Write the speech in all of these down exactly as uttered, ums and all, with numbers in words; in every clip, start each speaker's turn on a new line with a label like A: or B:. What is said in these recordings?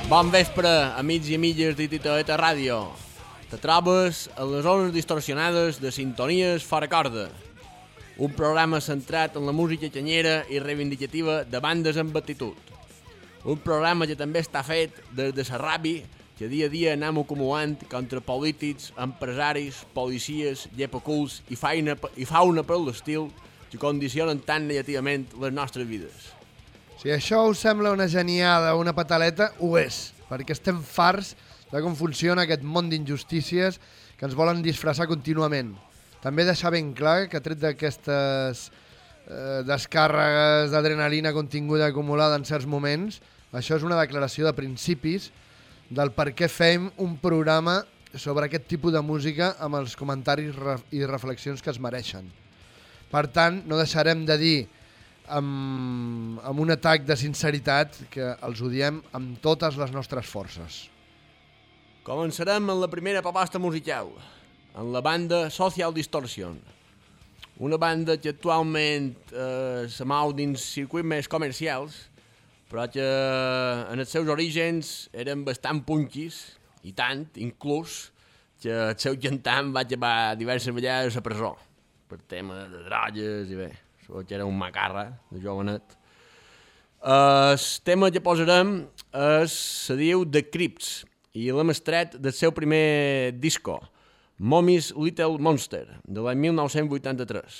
A: Bon vespre, amics i amigues de Titaeta Ràdio. Te trobes a les zones distorsionades de Sintonies Fora Corda, un programa centrat en la música canyera i reivindicativa de bandes amb actitud. Un programa que també està fet des de la ràbia que dia a dia anem acumulant contra polítics, empresaris, policies, llepaculs i faina, i fauna per l'estil que condicionen tan negativament les nostres vides.
B: Si això us sembla una geniada o una pataleta, ho és, perquè estem farts de com funciona aquest món d'injustícies que ens volen disfressar contínuament. També deixar ben clar que tret d'aquestes eh, descàrregues d'adrenalina continguda acumulada en certs moments, això és una declaració de principis del per què fem un programa sobre aquest tipus de música amb els comentaris i reflexions que es mereixen. Per tant, no deixarem de dir amb, amb un atac de sinceritat que els odiem amb totes les nostres forces.
A: Començarem amb la primera proposta musical, amb la banda Social Distortion, una banda que actualment eh, se mou dins circuits més comercials, però que en els seus orígens eren bastant punquis, i tant, inclús, que el seu cantant va acabar diverses vegades a presó, per tema de drogues i bé, que era un macarra de jovenet. El tema que posarem es, se diu The Crypts, i l'hem estret del seu primer disco, Mommy's Little Monster, de l'any mil nou-cents vuitanta-tres.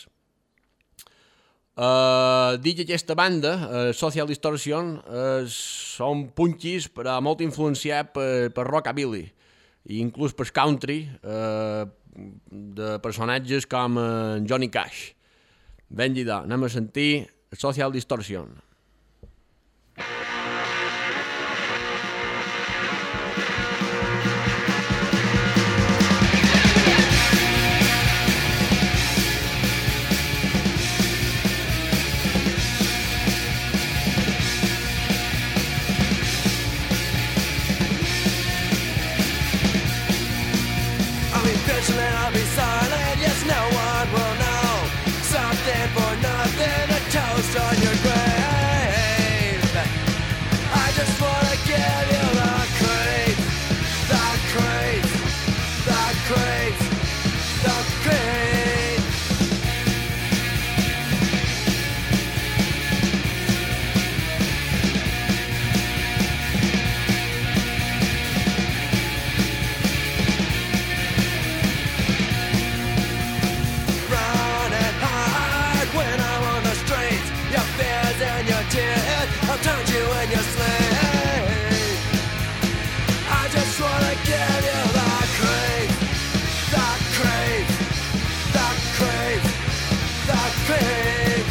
A: Uh, dic que aquesta banda, uh, Social Distortion, uh, són punquis però molt influenciats per, per rockabilly i inclús per country, uh, de personatges com uh, Johnny Cash. Ben llida, anem a sentir Social Distortion.
C: I'll be silent, yes, no one will know. Something for nothing, a toast on your grave. I just wanna give you the creep, the creep, the creep, the creep. I'll turn you in your sleep. I just wanna give you the creep, the creep, the creep, the creep.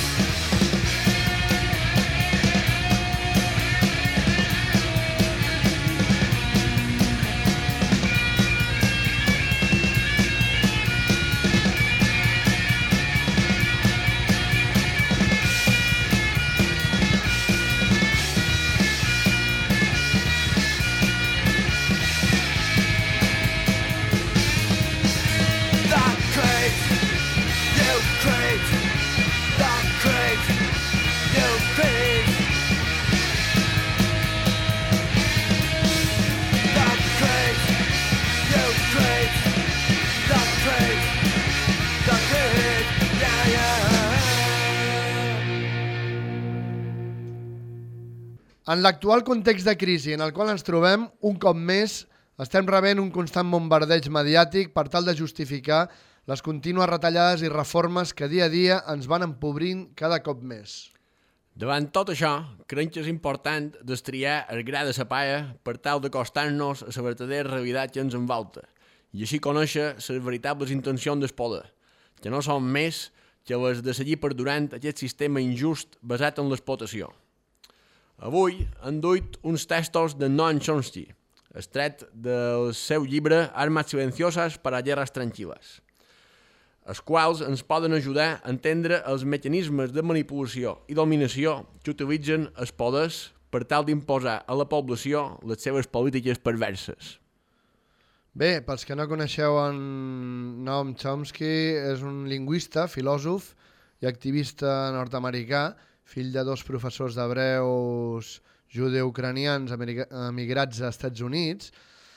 B: En l'actual context de crisi en el qual ens trobem, un cop més, estem rebent un constant bombardeig mediàtic per tal de justificar les contínues retallades i reformes que dia a dia ens van empobrint cada cop més.
A: Davant tot això, crec que és important destriar el gra de la palla per tal d'acostar-nos a la verdadera realitat que ens envolta i així conèixer les veritables intencions del poder, que no són més que les de seguir perdurant aquest sistema injust basat en l'explotació. Avui han duit uns textos de Noam Chomsky, extret del seu llibre Armas silenciosas para guerras tranquilas, els quals ens poden ajudar a entendre els mecanismes de manipulació i dominació que utilitzen els poders per tal d'imposar a la població les seves polítiques perverses.
B: Bé, pels que no coneixeu en Noam Chomsky, és un lingüista, filòsof i activista nord-americà, fill de dos professors d'hebreus judeo-ucranians emigrats als Estats Units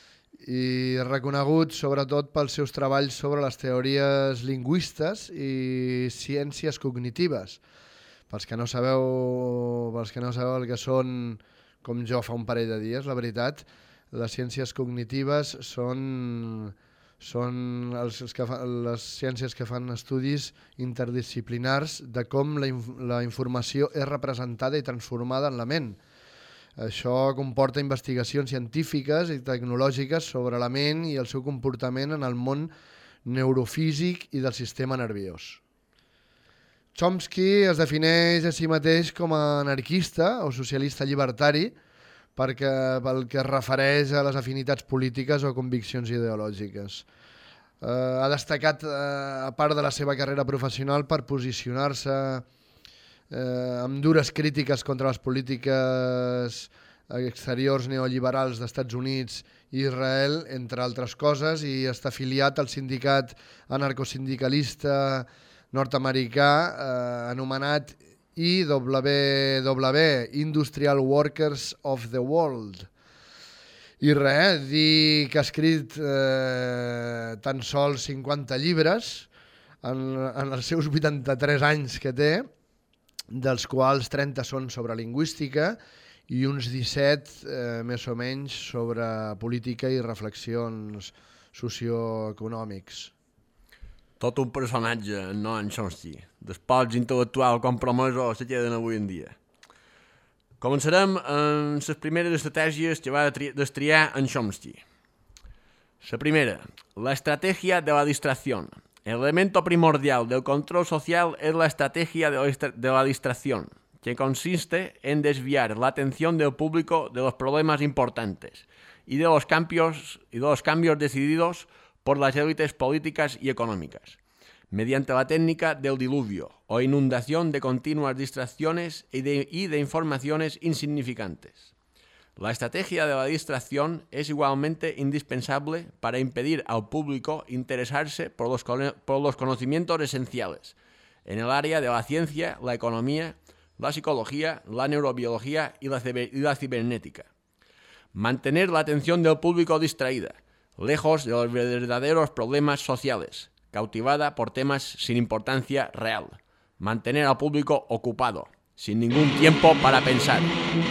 B: i reconegut sobretot pels seus treballs sobre les teories lingüistes i ciències cognitives. Pels que no sabeu, pels que no sabeu el que són, com jo fa un parell de dies, la veritat, les ciències cognitives són, són els, els que fa, les ciències que fan estudis interdisciplinars de com la, la informació és representada i transformada en la ment. Això comporta investigacions científiques i tecnològiques sobre la ment i el seu comportament en el món neurofísic i del sistema nerviós. Chomsky es defineix a si mateix com a anarquista o socialista llibertari perquè, pel que es refereix a les afinitats polítiques o conviccions ideològiques. Eh, ha destacat, eh, a part de la seva carrera professional, per posicionar-se Eh, amb dures crítiques contra les polítiques exteriors neoliberals d'Estats Units i Israel, entre altres coses, i està afiliat al sindicat anarcosindicalista nord-americà eh, anomenat I W W, Industrial Workers of the World. I res, dir que ha escrit eh, tan sols cinquanta llibres en, en els seus vuitanta-tres anys que té, dels quals trenta són sobre lingüística i uns disset, eh, més o menys, sobre política i reflexions socioeconòmics.
A: Tot un personatge, Noam Chomsky. Despots intel·lectual compromesos se queden avui en dia. Començarem amb les primeres estratègies que va destriar en Chomsky. La primera, la estrategia de la distracción. El elemento primordial del control social es la estrategia de la distracción, que consiste en desviar la atención del público de los problemas importantes y de los cambios, y de los cambios decididos por las élites políticas y económicas, mediante la técnica del diluvio o inundación de continuas distracciones y de, y de informaciones insignificantes. La estrategia de la distracción es igualmente indispensable para impedir al público interesarse por los, por los conocimientos esenciales en el área de la ciencia, la economía, la psicología, la neurobiología y la, y la cibernética. Mantener la atención del público distraída, lejos de los verdaderos problemas sociales, cautivada por temas sin importancia real. Mantener al público ocupado, sin ningún tiempo para pensar.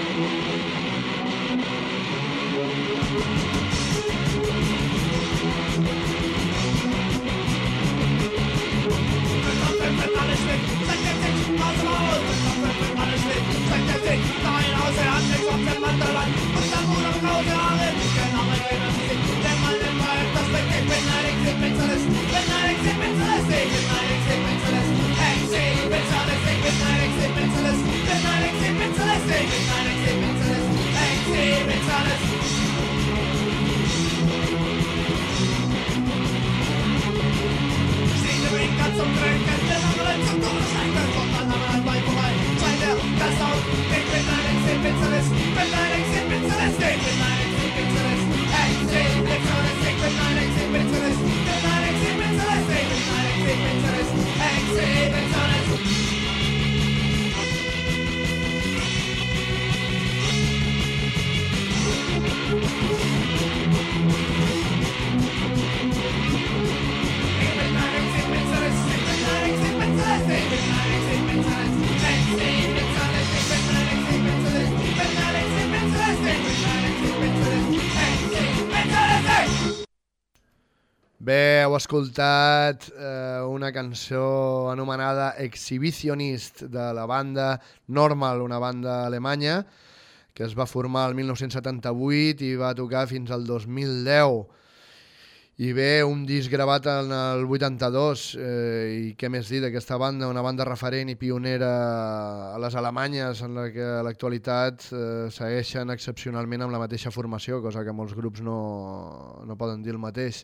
A: Bé, heu escoltat eh, una cançó anomenada Exhibitionist de la banda Normal, una banda alemanya que es va formar el mil nou-cents setanta-vuit i va tocar fins al dos mil deu. I bé, un disc gravat en el vuitanta-dos, eh, i què més dir d'aquesta banda, una banda referent i pionera a les Alemanyes, en la que a l'actualitat eh, segueixen excepcionalment amb la mateixa formació, cosa que molts grups no, no poden dir el mateix.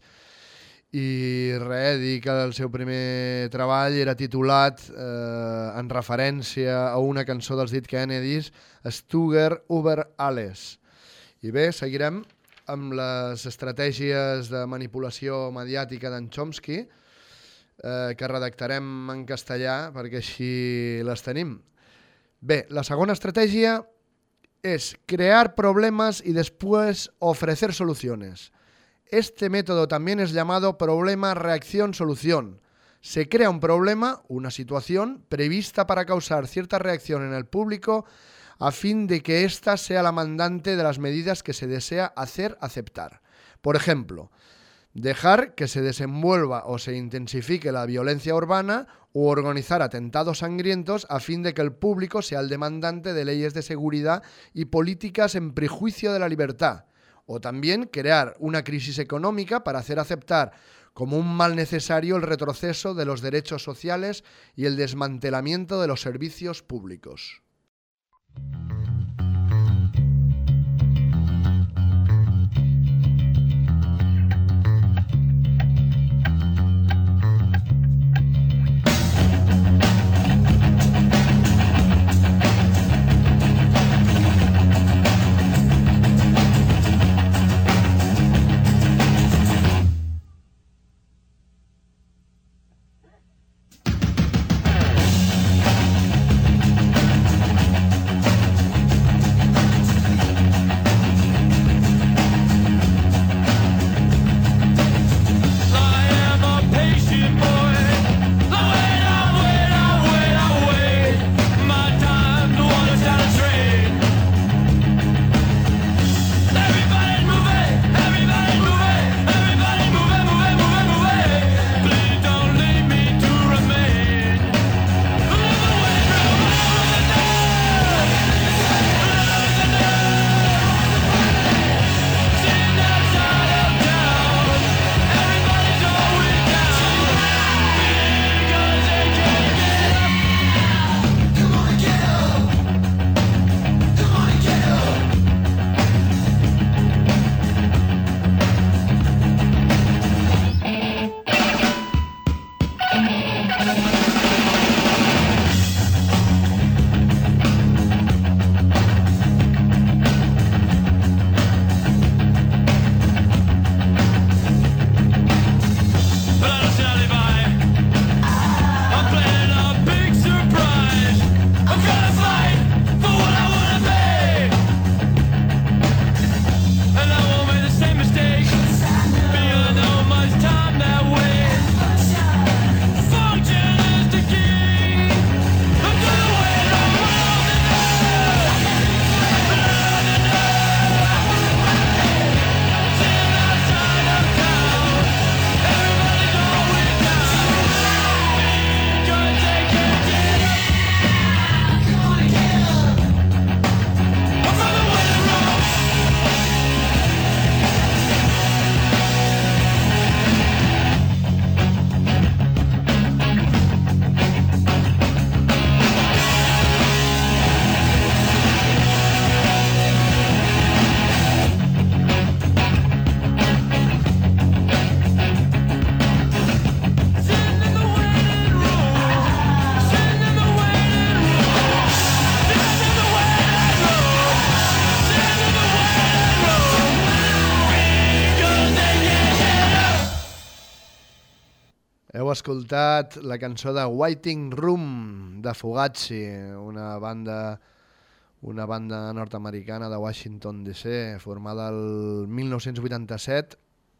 A: I res, dir que el seu primer treball era titulat eh, en referència a una cançó dels Dead Kennedys, Stugger über alles. I bé, seguirem amb les estratègies de manipulació mediàtica d'en Chomsky, eh, que redactarem en castellà perquè així les tenim. Bé, la segona estratègia
B: es crear problemas y después ofrecer soluciones. Este método también es llamado problema-reacción-solución. Se crea un problema, una situación, prevista para causar cierta reacción en el público a fin de que ésta sea la mandante de las medidas que se desea hacer aceptar. Por ejemplo, dejar que se desenvuelva o se intensifique la violencia urbana o organizar atentados sangrientos a fin de que el público sea el demandante de leyes de seguridad y políticas en prejuicio de la libertad. O también crear una crisis económica para hacer aceptar como un mal necesario el retroceso de los derechos sociales y el desmantelamiento de los servicios públicos. Heu escoltat la cançó de Waiting Room de Fugazi, una banda, una banda nord-americana de Washington D C formada el mil nou-cents vuitanta-set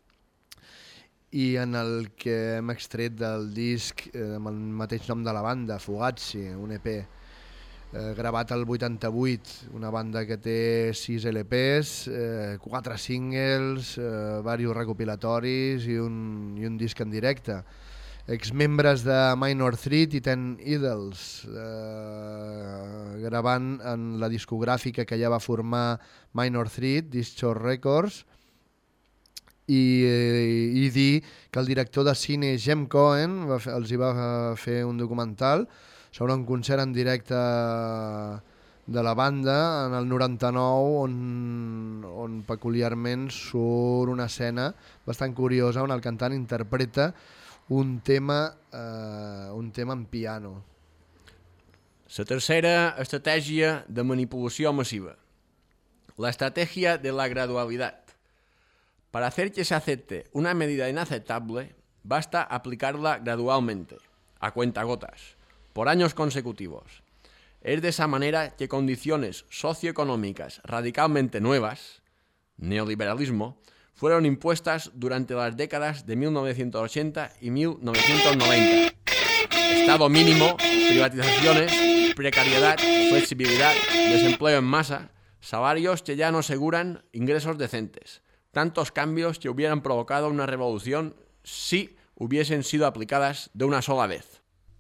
B: i en el que hem extret del disc eh, amb el mateix nom de la banda, Fugazi, un E P eh, gravat al vuitanta-vuit, una banda que té sis L Ps, eh, quatre singles, eh, diversos recopilatoris i un, i un disc en directe. Exmembres de Minor Threat i Ten Idols, eh, gravant en la discogràfica que ja va formar Minor Threat, Discord Records, i, i dir que el director de cine Jem Cohen va fer, els hi va fer un documental sobre un concert en directe de la banda en el noranta-nou on, on peculiarment surt una escena bastant curiosa on el cantant interpreta un tema, eh, un tema en piano.
A: La tercera estratègia de manipulació massiva. La estrategia de la gradualidad. Para hacer que se acepte una medida inaceptable, basta aplicarla gradualmente, a cuentagotas, por años consecutivos. Es de esa manera que condiciones socioeconómicas radicalmente nuevas, neoliberalismo, fueron impuestas durante las décadas de mil novecientos ochenta y mil novecientos noventa. Estado mínimo, privatizaciones, precariedad, flexibilidad, desempleo en masa, salarios que ya no aseguran ingresos decentes. Tantos cambios que hubieran provocado una revolución si hubiesen sido aplicadas de una sola vez.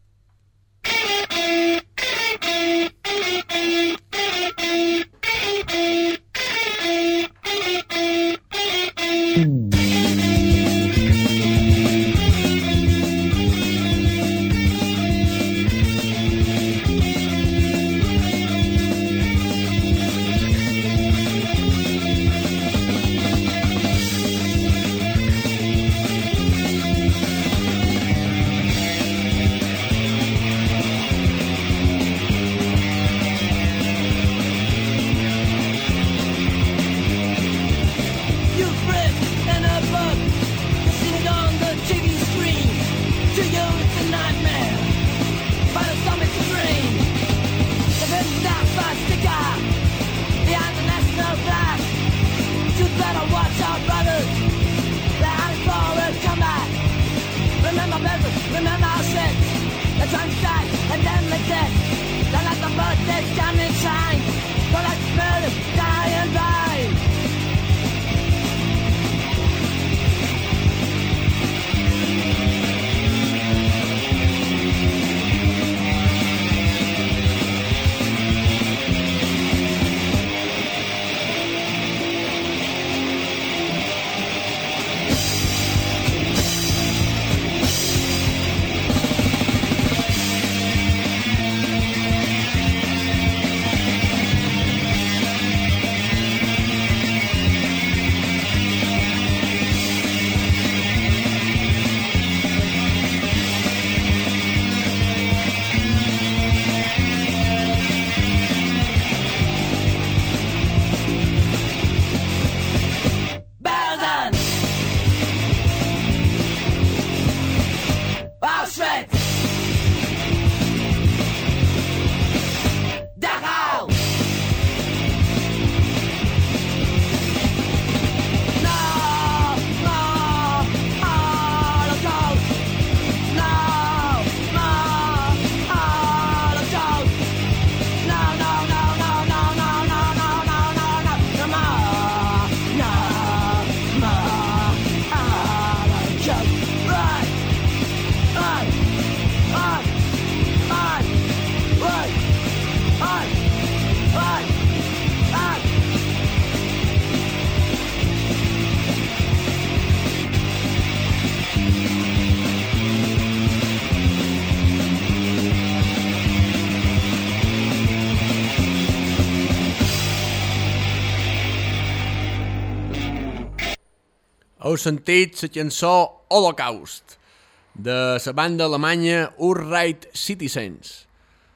A: Heu sentit la cançó Holocaust, de la banda alemanya Urright Citizens,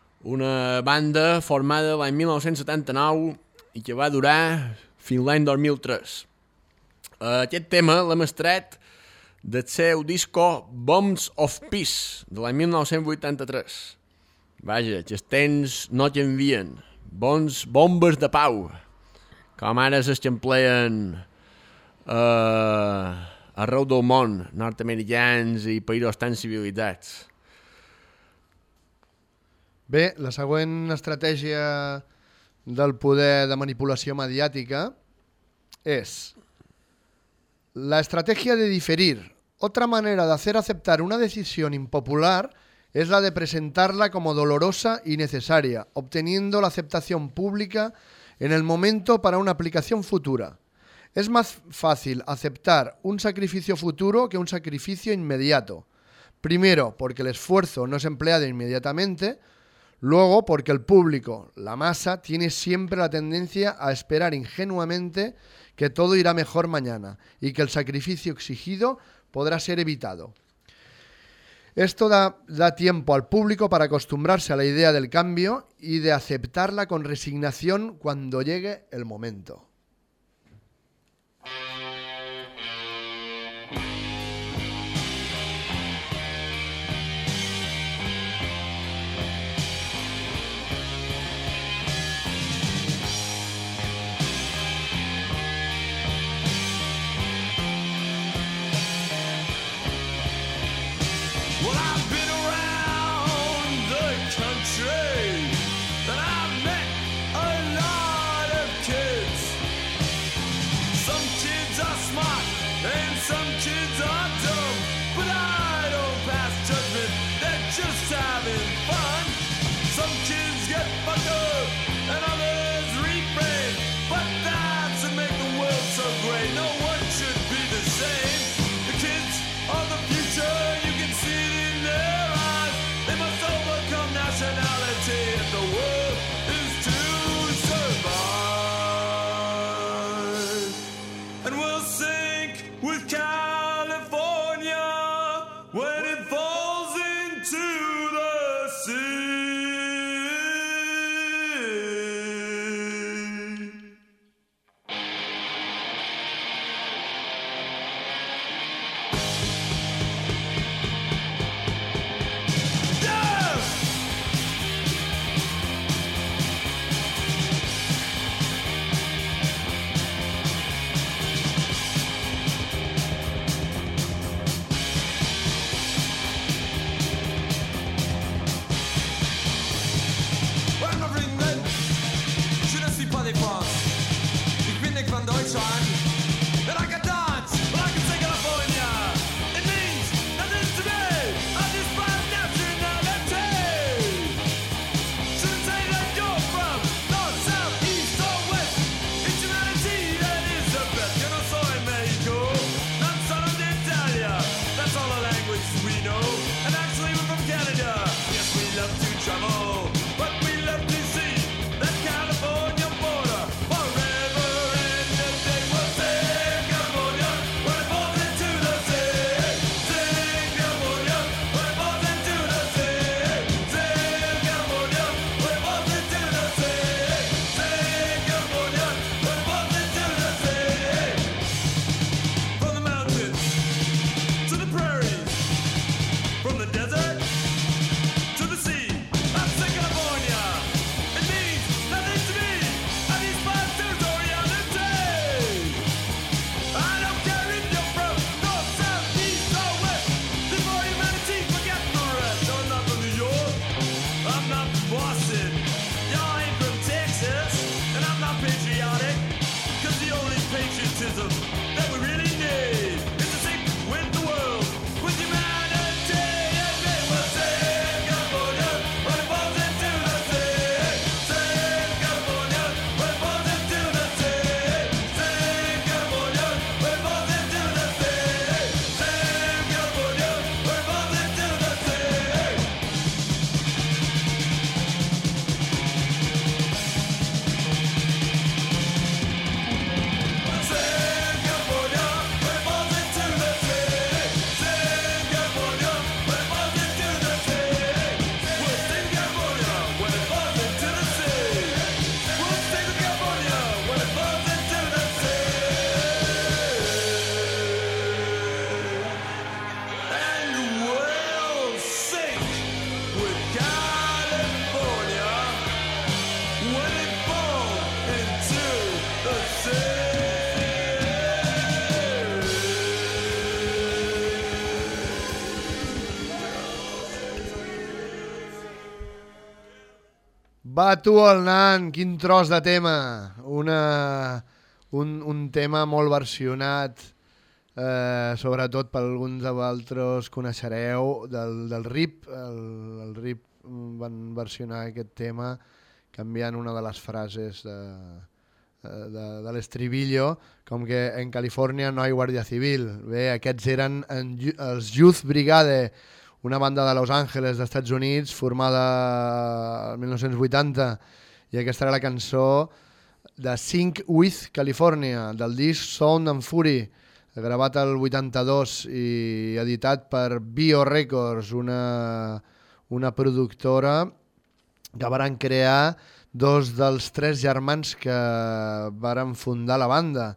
A: una banda formada l'any mil nou-cents setanta-nou i que va durar fins l'any dos mil tres. Aquest tema l'hem extret del seu disco Bombs of Peace, de l'any mil nou-cents vuitanta-tres. Vaja, que els temps no canvien. Bons, bombes de pau, com ara les que empleen Uh, arreu del món, nord-americans i països tan civilitzats.
B: Bé, la següent estratègia del poder de manipulació mediàtica es la estrategia de diferir. Otra manera de hacer aceptar una decisión impopular es la de presentarla como dolorosa y necesaria, obteniendo la aceptación pública en el momento para una aplicación futura. Es más fácil aceptar un sacrificio futuro que un sacrificio inmediato. Primero, porque el esfuerzo no es empleado inmediatamente. Luego, porque el público, la masa, tiene siempre la tendencia a esperar ingenuamente que todo irá mejor mañana y que el sacrificio exigido podrá ser evitado. Esto da, da tiempo al público para acostumbrarse a la idea del cambio y de aceptarla con resignación cuando llegue el momento.
C: Well, I've been around the country and I've met a lot of kids. Some kids are smart and some kids are dumb, but I don't pass judgment, they're just having fun. Some kids get fucked up and others refrain, but that's what makes the world so great. No one should be the same. The kids are the future, you can see it in their eyes. They must overcome nationality if the world is to survive. And we'll sink with California when it falls into the sea.
B: Va tu el nan, quin tros de tema. Una, un, un tema molt versionat, eh, sobretot per alguns de vosaltres coneixereu, del, del R I P. El, el R I P van versionar aquest tema canviant una de les frases de, de, de l'estribillo, com que en Califòrnia no hi ha Guàrdia Civil. Bé, aquests eren en, els Youth Brigade, una banda de Los Angeles, d'Estats Units, formada el mil nou-cents vuitanta, i aquesta era la cançó de Sync with California, del disc Sound and Fury, gravat el vuitanta-dos i editat per Bio Records, una, una productora que varen crear dos dels tres germans que varen fundar la banda,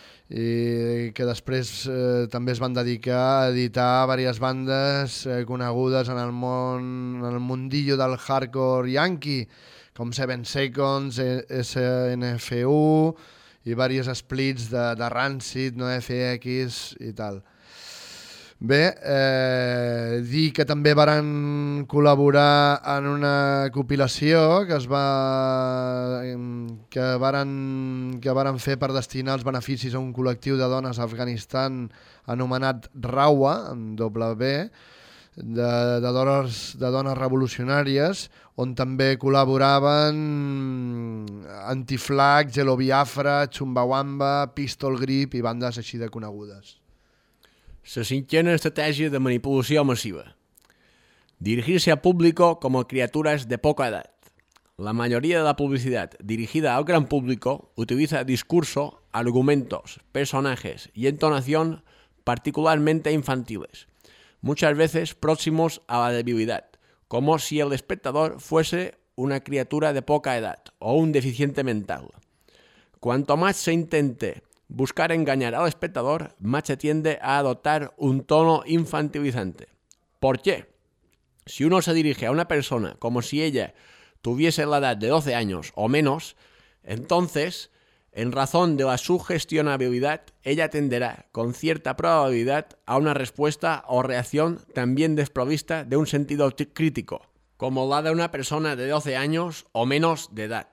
B: i que després eh, també es van dedicar a editar diverses bandes eh, conegudes en el món, en el mundillo del hardcore yankee, com Seven Seconds, S N F U i diversos splits de, de Rancid, NoFX i tal. Bé, eh, dir que també varen col·laborar en una compilació que es va que varen, que varen fer per destinar els beneficis a un col·lectiu de dones a Afganistan anomenat Rawa, amb doble B, de, de, dones, de dones revolucionàries, on també col·laboraven Anti-Flag, Gelo Biafra, Chumbawamba, Pistol Grip i bandes així de conegudes.
A: La cinquena estrategia de manipulación masiva. Dirigirse al público como criaturas de poca edad. La mayoría de la publicidad dirigida al gran público utiliza discurso, argumentos, personajes y entonación particularmente infantiles, muchas veces próximos a la debilidad, como si el espectador fuese una criatura de poca edad o un deficiente mental. Cuanto más se intente buscar engañar al espectador, más se tiende a adoptar un tono infantilizante. ¿Por qué? Si uno se dirige a una persona como si ella tuviese la edad de doce años o menos, entonces, en razón de la sugestionabilidad, ella tenderá con cierta probabilidad a una respuesta o reacción también desprovista de un sentido crítico, como la de una persona de doce años o menos de edad.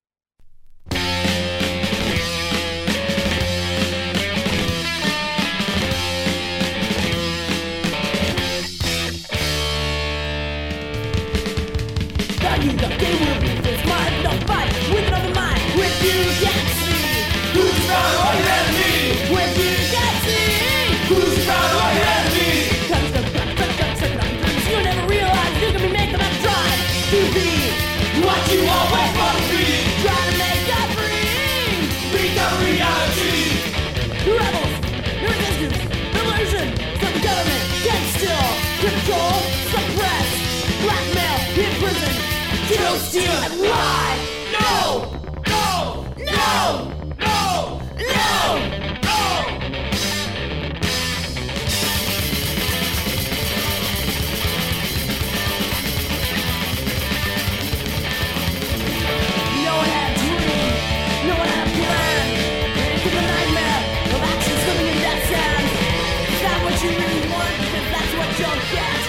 D: You got game will be this mind, no fight with another mind. With you can't see who's proud or your enemy. With you can't see who's proud or your enemy. Comes the gun, gun, gun, second on dreams. You'll never realize you can be making them try to be what you always want to be. Try to make that dream become reality. Rebels, your resistance, illusion, so the government can still control, suppress, blackmail, imprison. Kill, steal, and lie! No! No! No! No! No! No! No one had a dream, no one had a plan. Into the nightmare of actions living in death sands. Is that what you really want? Because that's what you'll get.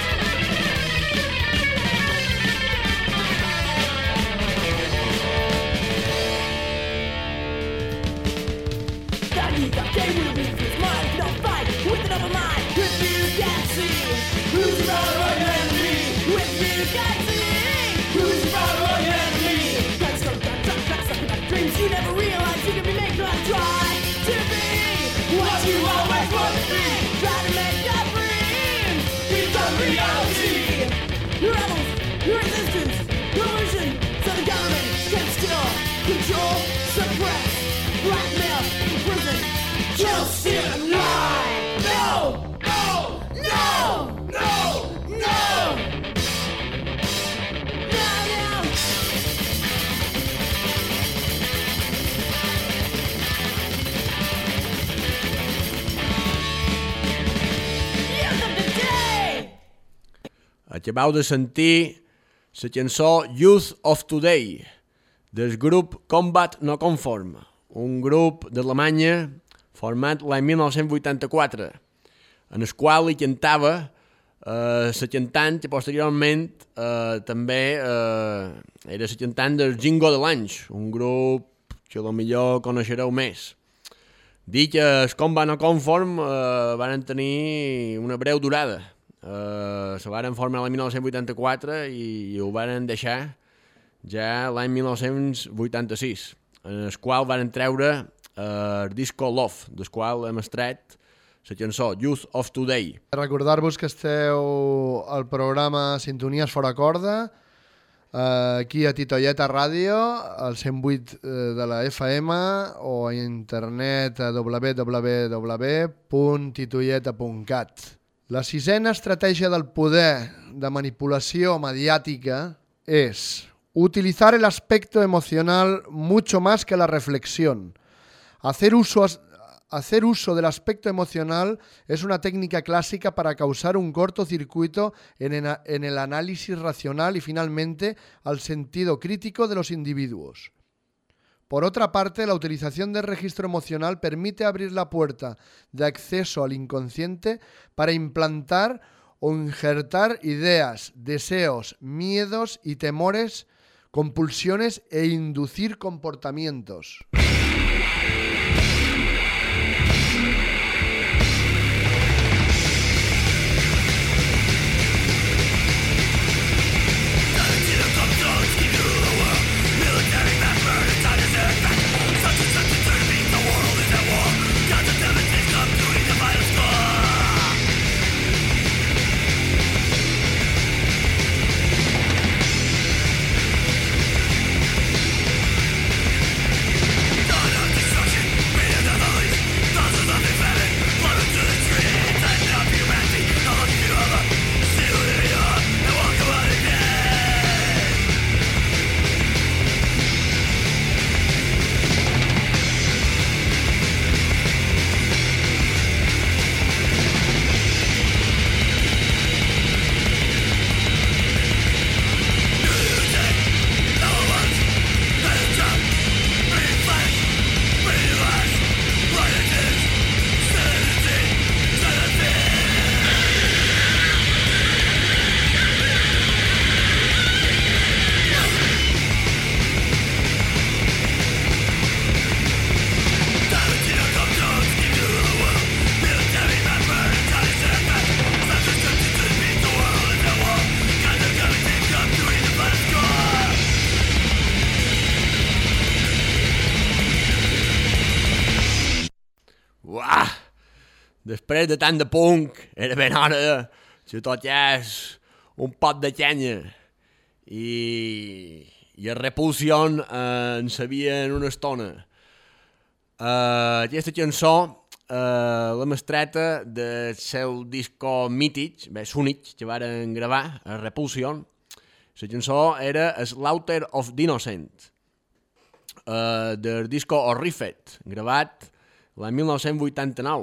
D: They will be his mind, no fight with another mind. If you can't see who's proud of your enemy. If you can't see who's proud of your enemy. Guns go gun, gun, gun, sucking up dreams. You never realize you can be making them try to be what you always want to be. Try to make your dreams become reality. Your rebels, your resistance, revolution, so the government can still control, suppress, blackmail, imprison. Kill, steal, and lie! No! No! No! No! No! No, no! Youth of the day!
A: Acabeu de sentir la cançó Youth of Today del grup Combat No Conform, un grup d'Alemanya format l'any mil nou-cents vuitanta-quatre, en el qual hi cantava eh, la cantant que posteriorment eh, també eh, era la cantant del Jingo de l'Anys, un grup que potser coneixereu més. Dic que els Combat No Conform eh, van tenir una breu durada. Eh, se van formar l'any mil nou-cents vuitanta-quatre i, i ho van deixar ja l'any mil nou-cents vuitanta-sis, en el qual van treure el disco Love, del qual hem extret la cançó Youth of Today.
B: Recordar-vos que esteu al programa Sintonies Fora Corda, eh, aquí a Titoieta Ràdio, al cent vuit de la F M o a internet a w w w punt titoieta punt cat. La sisena estratègia del poder de manipulació mediàtica és utilizar el aspecto emocional mucho más que la reflexión. Hacer uso, hacer uso del aspecto emocional es una técnica clásica para causar un cortocircuito en, en el análisis racional y finalmente al sentido crítico de los individuos. Por otra parte, la utilización del registro emocional permite abrir la puerta de acceso al inconsciente para implantar o injertar ideas, deseos, miedos y temores, compulsiones e inducir comportamientos.
A: Uah! Després de tant de punk, era ben hora de... Si tot és un pot de llenya. I... I el Repulsion eh, en sabia en una estona. Eh, aquesta cançó, eh, la mestreta del seu disco mític, bé, únic, que varen gravar, el Repulsion. La cançó era Slaughter of the Innocent, eh, del disco Horrified, gravat l'any mil nou-cents vuitanta-nou,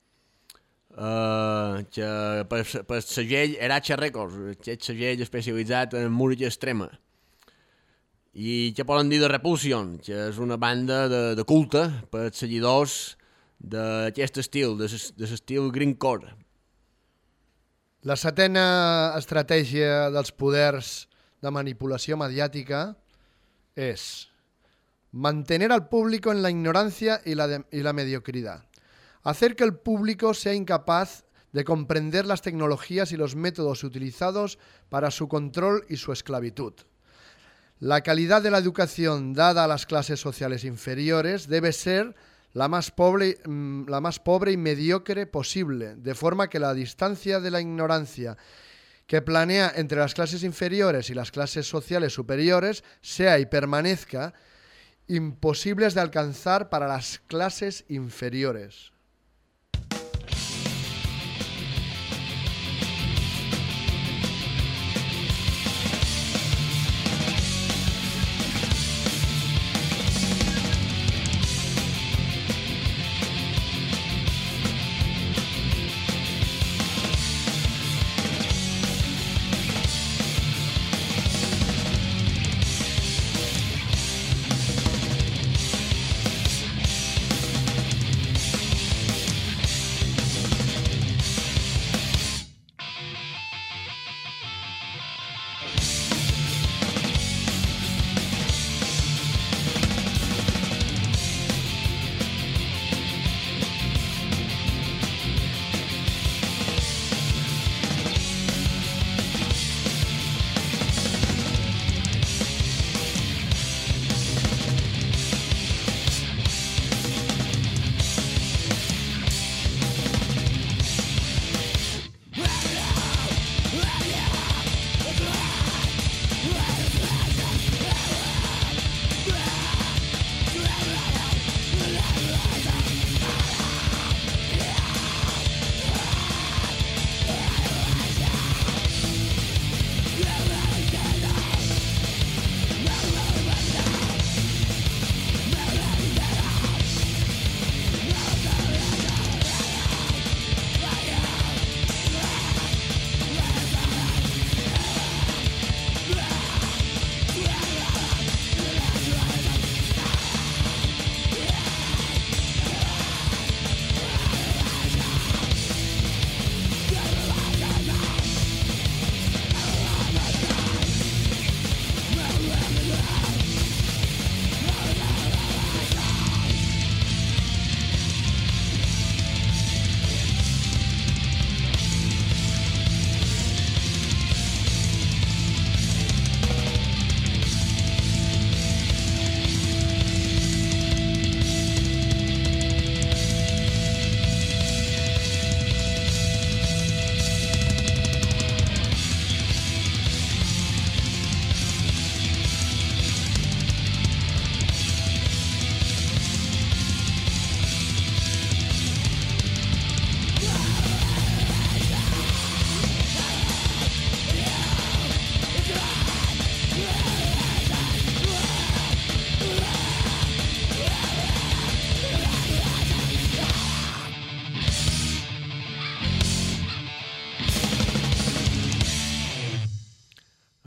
A: uh, que per, per segell Eracha Records, aquest segell especialitzat en música extrema. I què poden dir de Repulsion? Que és una banda de, de culte per seguidors d'aquest estil, de l'estil grindcore.
B: La setena estratègia dels poders de manipulació mediàtica és mantener al público en la ignorancia y la, de, y la mediocridad. Hacer que el público sea incapaz de comprender las tecnologías y los métodos utilizados para su control y su esclavitud. La calidad de la educación dada a las clases sociales inferiores debe ser la más pobre, la más pobre y mediocre posible, de forma que la distancia de la ignorancia que planea entre las clases inferiores y las clases sociales superiores sea y permanezca imposibles de alcanzar para las clases inferiores.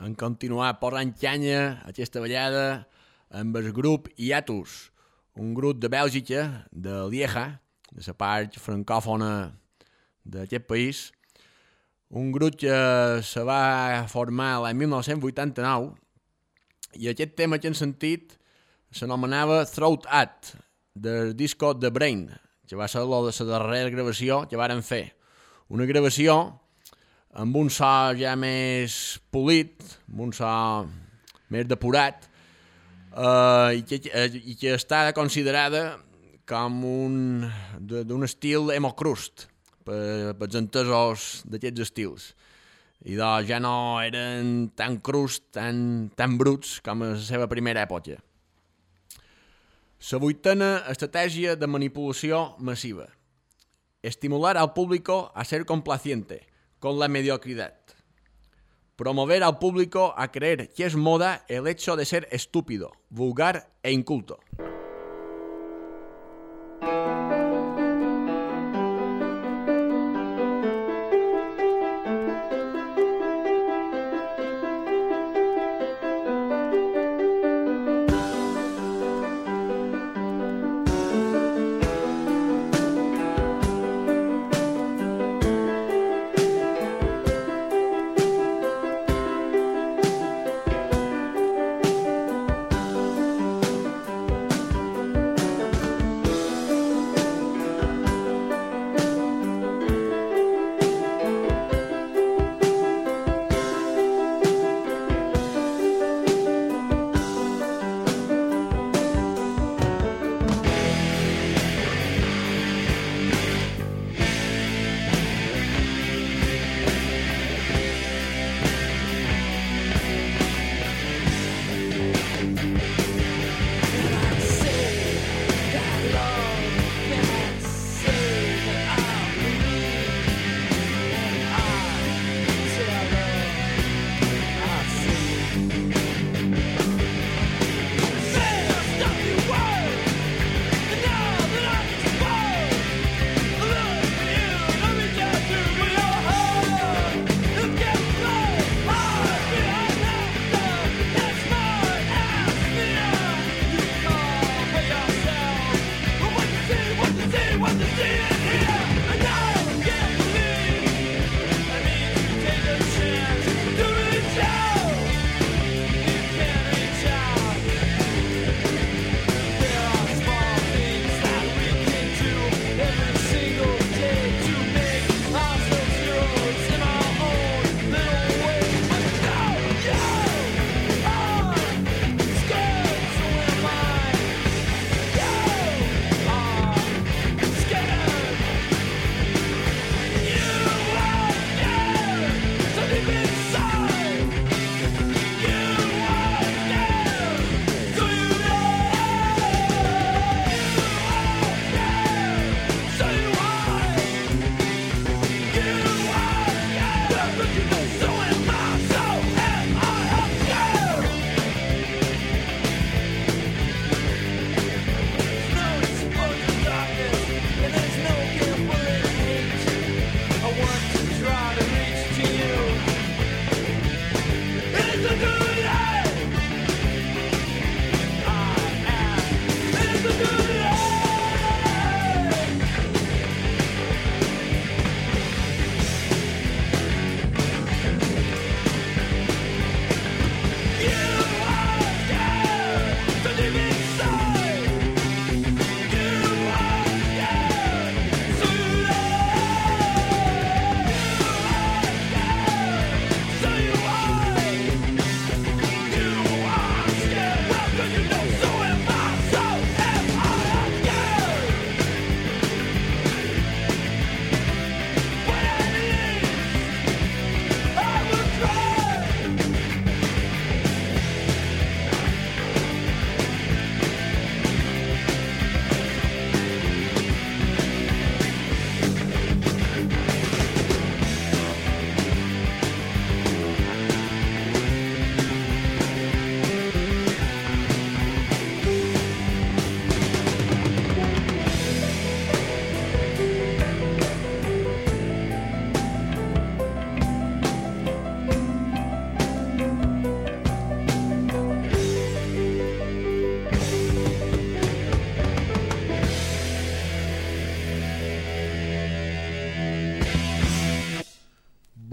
A: han continuat posant canya aquesta vegada amb el grup Hiatus, un grup de Bèlgica, de Lieja, de la part francòfona d'aquest país, un grup que se va formar l'any mil nou-cents vuitanta-nou i aquest tema que hem sentit s'anomenava Throat At, del disco The Brain, que va ser la darrera gravació que varen fer. Una gravació amb un so ja més polit, amb un so més depurat, eh, i, que, eh, i que està considerada com un, d'un estil emo crust, per, per els entesos d'aquests estils. I doncs ja no eren tan crust, tan, tan bruts com a la seva primera època. La vuitena estratègia de manipulació massiva. Estimular al público a ser complaciente con la mediocridad. Promover al público a creer que es moda el hecho de ser estúpido, vulgar e inculto.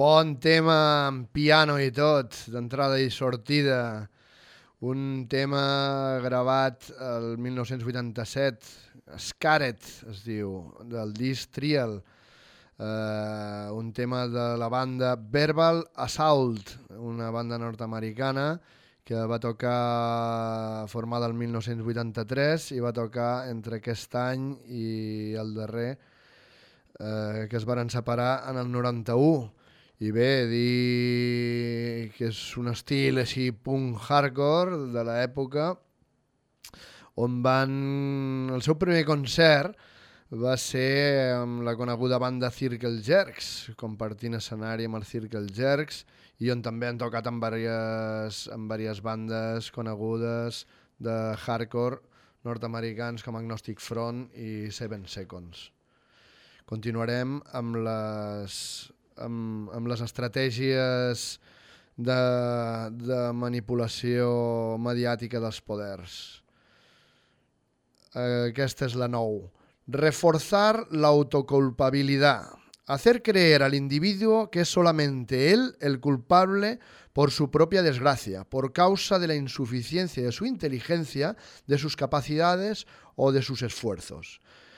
B: bon tema amb piano i tot, d'entrada i sortida. Un tema gravat el mil nou-cents vuitanta-set, Scared es diu, del disc Trial. Uh, un tema de la banda Verbal Assault, una banda nord-americana que va tocar, formada el mil nou-cents vuitanta-tres, i va tocar entre aquest any i el darrer, uh, que es varen separar en el noranta-u. I bé, dir que és un estil així punk hardcore de l'època, on van... El seu primer concert va ser amb la coneguda banda Circle Jerks, compartint escenari amb el Circle Jerks, i on també han tocat amb diverses, amb diverses bandes conegudes de hardcore nord-americans com Agnostic Front i Seven Seconds. Continuarem amb les... Amb, amb les estratègies de, de manipulació mediàtica dels poders. Eh, aquesta és la nou. Reforzar la autoculpabilidad. Hacer creer al individuo que es solamente él el culpable por su propia desgracia, por causa de la insuficiencia de su inteligencia, de sus capacidades o de sus esfuerzos.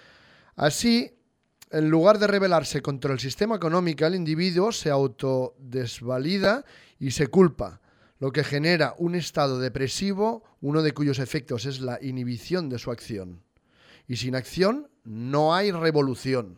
B: Así, en lugar de rebelarse contra el sistema económico, el individuo se autodesvalida y se culpa, lo que genera un estado depresivo, uno de cuyos efectos es la inhibición de su acción. Y sin acción no hay revolución.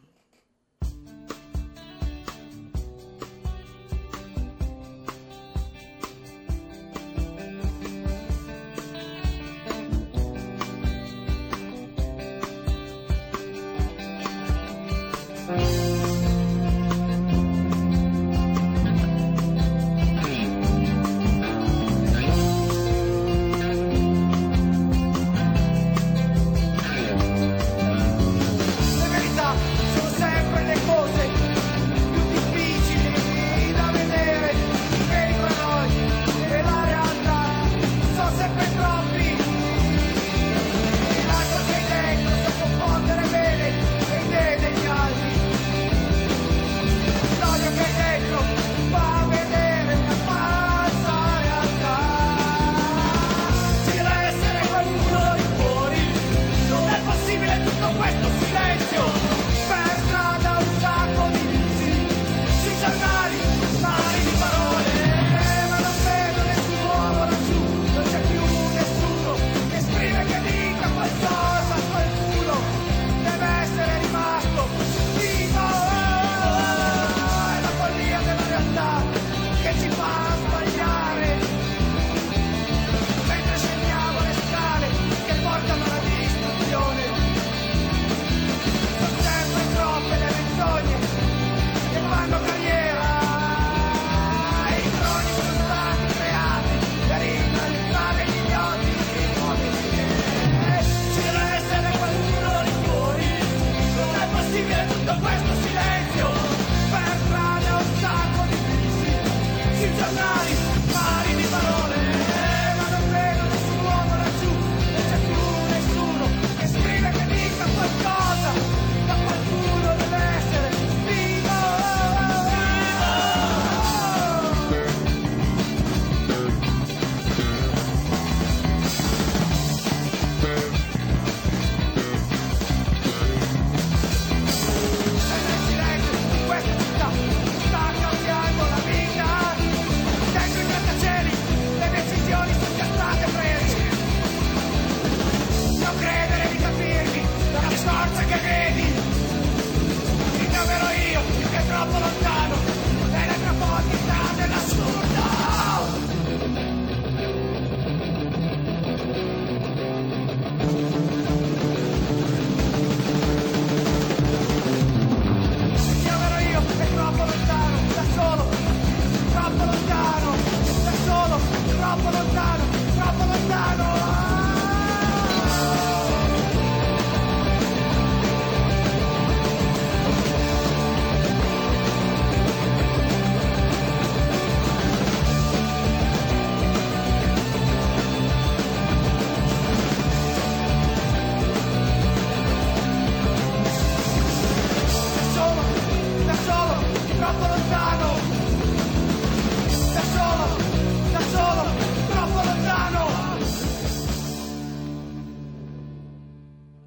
C: Sta cambiando la vita, dentro i grattacieli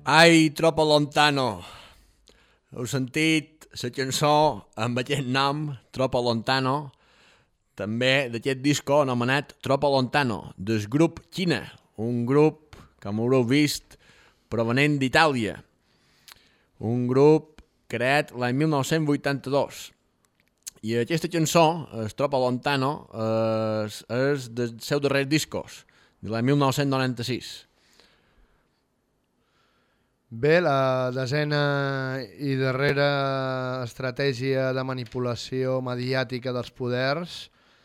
A: Ai, troppo lontano. Heu sentit la cançó amb aquest nom, Troppo Lontano, també d'aquest disco anomenat Troppo Lontano, del grup Xina, un grup, com haureu vist, provenent d'Itàlia. Un grup creat l'any mil nou-cents vuitanta-dos. I aquesta cançó, el Troppo Lontano, és, és dels seus darrers discos, de l'any mil nou-cents noranta-sis.
B: Bé, la desena i darrera estratègia de manipulació mediàtica dels poders.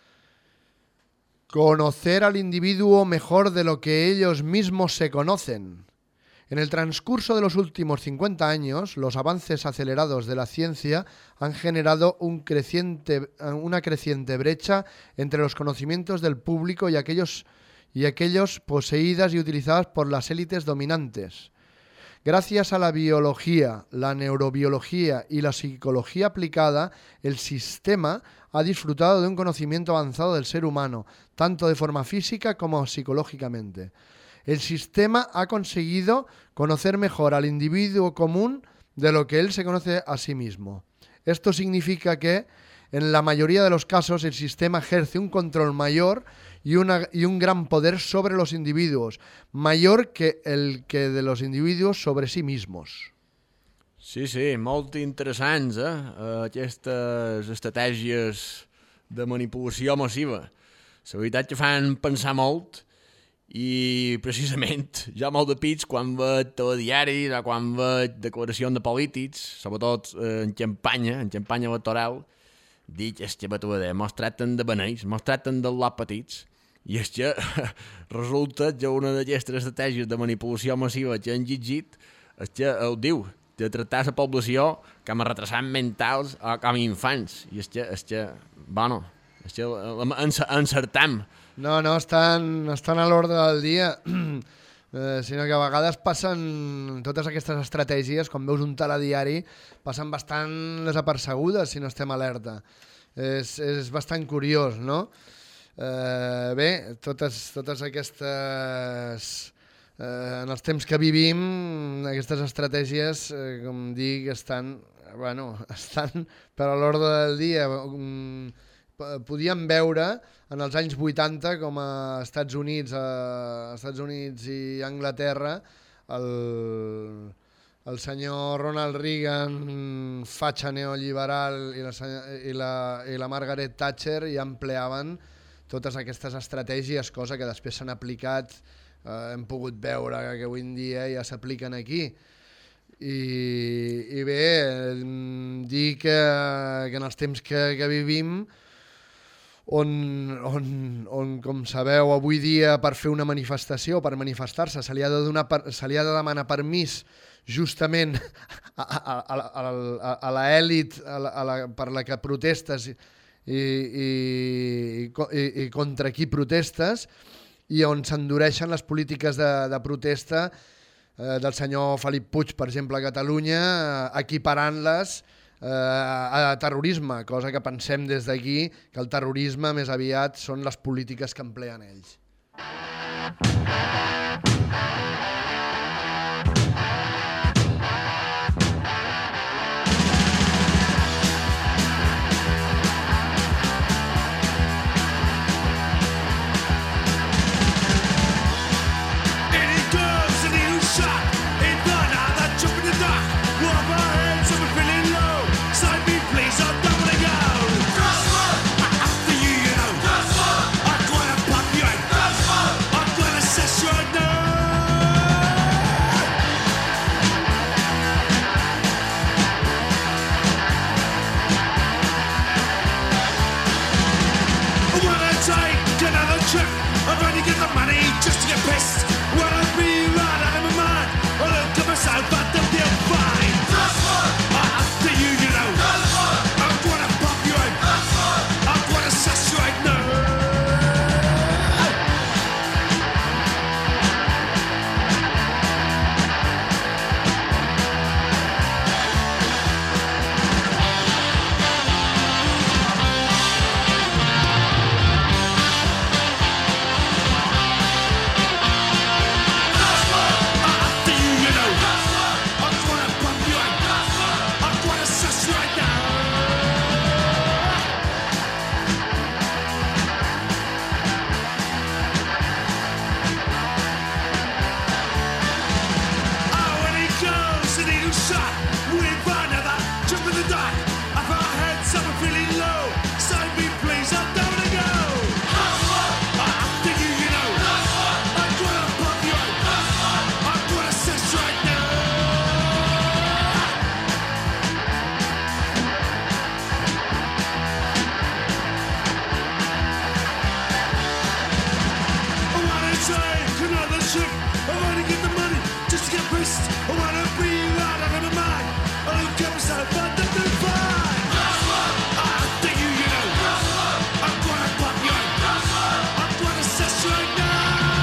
B: Conocer al individuo mejor de lo que ellos mismos se conocen. En el transcurso de los últimos cincuenta años, los avances acelerados de la ciencia han generado un creciente, una creciente brecha entre los conocimientos del público y aquellos, y aquellos poseídas y utilizadas por las élites dominantes. Gracias a la biología, la neurobiología y la psicología aplicada, el sistema ha disfrutado de un conocimiento avanzado del ser humano, tanto de forma física como psicológicamente. El sistema ha conseguido conocer mejor al individuo común de lo que él se conoce a sí mismo. Esto significa que, en la mayoría de los casos, el sistema ejerce un control mayor y, una, y un gran poder sobre los individuos, mayor que el que de los individuos sobre sí mismos.
A: Sí, sí, molt interessants, eh? Aquestes estratègies de manipulació massiva. La veritat que fan pensar molt i, precisament, jo molt de pits quan veig telediaris o quan veig declaracions de polítics, sobretot en campanya, en campanya electoral, dic, és que batuda, mos tracten de beneix, mos tracten de lot petits. I és que resulta que una d'aquestes estratègies de manipulació massiva que han llegit és que el diu de tractar la població com a retrasants mentals o com a infants. I és que, és que bueno, és que encertam.
B: No, no, estan, estan a l'ordre del dia, eh, sinó que a vegades passen totes aquestes estratègies, quan veus un telediari, passen bastant desapercebudes si no estem alerta. És, és bastant curiós, no? Eh, bé, totes, totes aquestes... Eh, en els temps que vivim, aquestes estratègies, eh, com dic, estan, bueno, estan per a l'ordre del dia. Podíem veure en els anys vuitanta com a Estats Units, a Estats Units i Anglaterra, el, el senyor Ronald Reagan, fatxa neoliberal, i la, i la, i la Margaret Thatcher ja empleaven totes aquestes estratègies, cosa que després s'han aplicat, eh, hem pogut veure que avui en dia ja s'apliquen aquí. I, i bé, dir que, que en els temps que, que vivim, on, on, on, com sabeu, avui dia per fer una manifestació, per manifestar-se, se li ha de, donar, se li ha de demanar permís justament a, a, a, a, a l'elit per la que protestes i, i, i, i contra qui protestes, i on s'endureixen les polítiques de, de protesta eh, del senyor Felip Puig, per exemple, a Catalunya, equiparant-les eh, a terrorisme, cosa que pensem des d'aquí que el terrorisme més aviat són les polítiques que empleen ells.
E: take another ship. I wanna get the money just to get pissed. I wanna be out of my mind. I don't give myself but the new fine. I think you, you know. I'm gonna pop you. I'm gonna set you right now.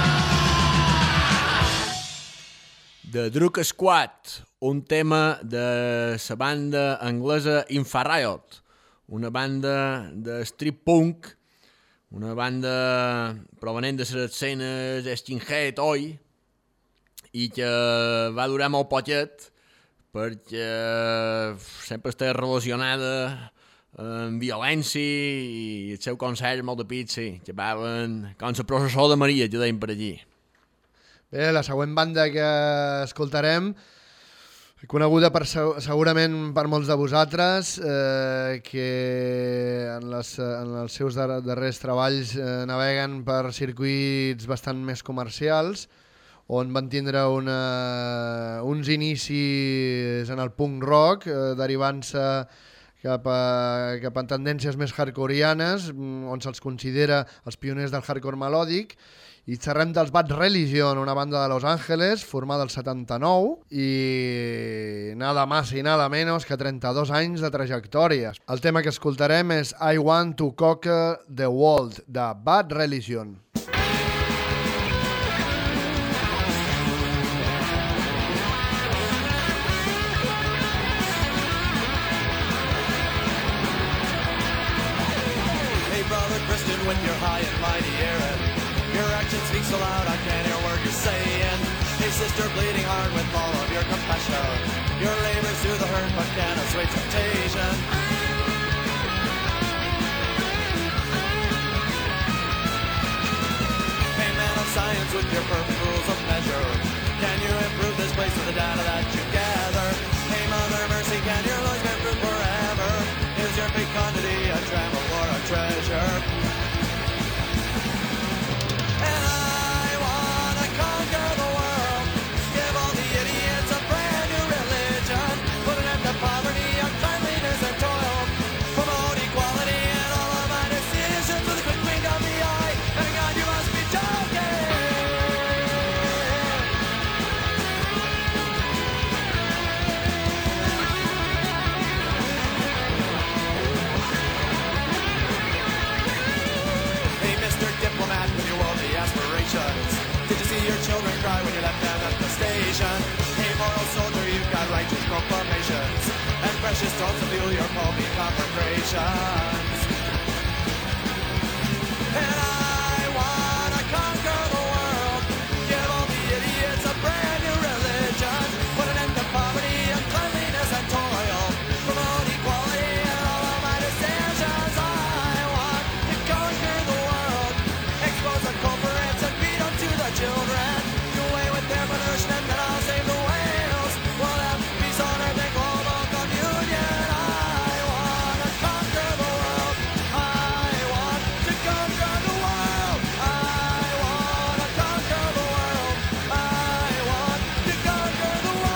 A: The Druk Squad, un tema de la banda anglesa Infrared, una banda de street punk, una banda provenent de les escenes skinhead oi, i que va durar molt poquet perquè sempre està relacionada amb violència i el seu concert molt de pit, sí, que van com la processó de Maria, que deien per allí.
B: Bé, la següent banda que escoltarem, coneguda per, segurament per molts de vosaltres, eh, que en, les, en els seus dar darrers treballs eh, naveguen per circuits bastant més comercials, on van tindre una, uns inicis en el punk rock, eh, derivant-se cap a, cap a tendències més hardcoreanes, on se'ls considera els pioners del hardcore melòdic. I xerrem dels Bad Religion, una banda de Los Angeles formada al setanta-nou i nada más i nada menos que trenta-dos anys de trajectòria. El tema que escoltarem és I Want to Conquer the World, de Bad Religion.
C: Hey brother Christian with your high and mighty Aaron, your actions speak so loud I can't hear a word you're saying. Hey sister bleeding heart with all of your compassion, your labors through the hurt but can't assuage temptation. Hey man of science with your perfect rules of measure, can you improve this place with the data that you gather? Hey mother mercy, can your lungs be improved forever? Is your fecundity a travel or a treasure? And I wanna conquer the world, give all the idiots a brand new religion, put an end to poverty, uncleanliness and toil, promote equality in all of my decisions with a quick wink of the eye, and God you must be joking. Hey Mister Diplomat with your worldly aspirations, did you see your children cry when you left them at the station? Hey moral soldier, you've got righteous proclamations and precious stones to fuel your pulpy conflagrations. And I wanna conquer the world, give all the idiots a brand new religion, put an end to poverty, uncleanliness and toil, promote equality in all of my decisions. I want to conquer the world, expose the culprits and beat them to the children, do away with their pollution and then I'll save the whales. We'll have peace on earth and global communion. I want to conquer the world, I want to conquer the world, I want to conquer the world, I want to conquer the world.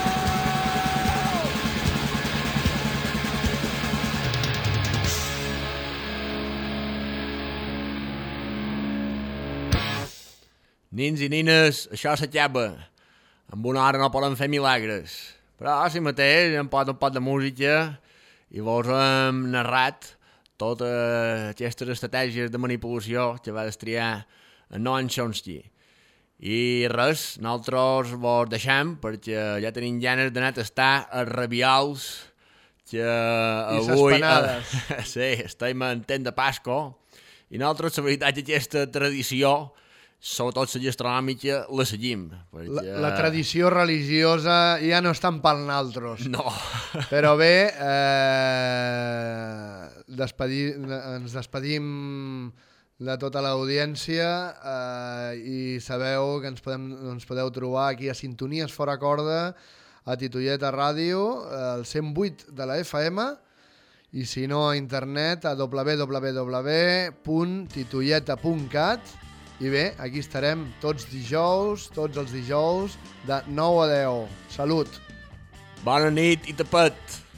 A: Nins i nines, això s'acaba. Amb una hora no poden fer milagres. Però, si mateix, hem posat un pot de música i vos hem narrat totes aquestes estratègies de manipulació que va destriar en Noam Chomsky. I res, nosaltres vos deixem perquè ja tenim ganes d'anar a tastar els rabials que avui...
B: panades.
A: Eh, sí, estem en temps de Pasco i nosaltres, la veritat, aquesta tradició, sobretot la gastronòmica, la seguim. Perquè...
B: La, la tradició religiosa ja no està pel naltros.
A: No.
B: Però bé, eh, despedir, ens despedim de tota l'audiència eh, i sabeu que ens, podem, ens podeu trobar aquí a Sintonies Fora Corda, a Titoieta Ràdio, al cent vuit de la F M, i si no a internet a w w w punt titoieta punt cat. I bé, aquí estarem tots dijous, tots els dijous, de nou a deu. Salut!
A: Bona nit i tapet!